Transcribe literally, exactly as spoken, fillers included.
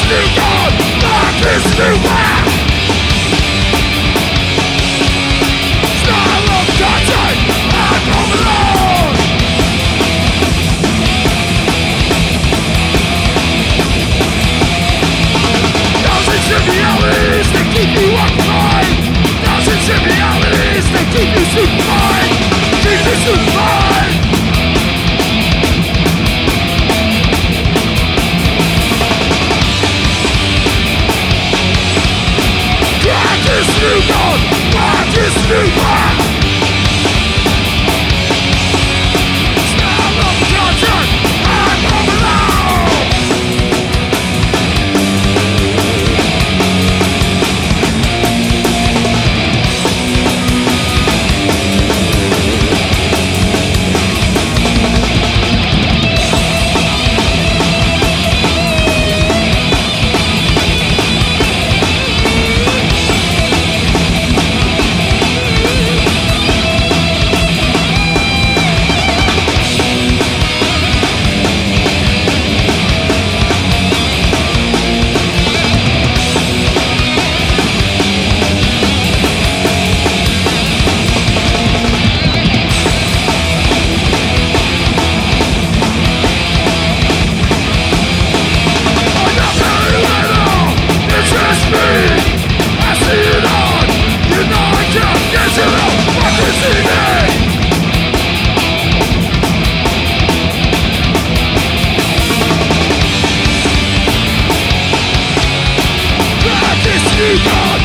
new God, like this new man. Style of content, I come alone. Thousand trivialities that keep you occupied. Thousand trivialities that keep you stupefied. Keep you stupefied. Practice new God, practice new man. Style of content, I'm home alone. You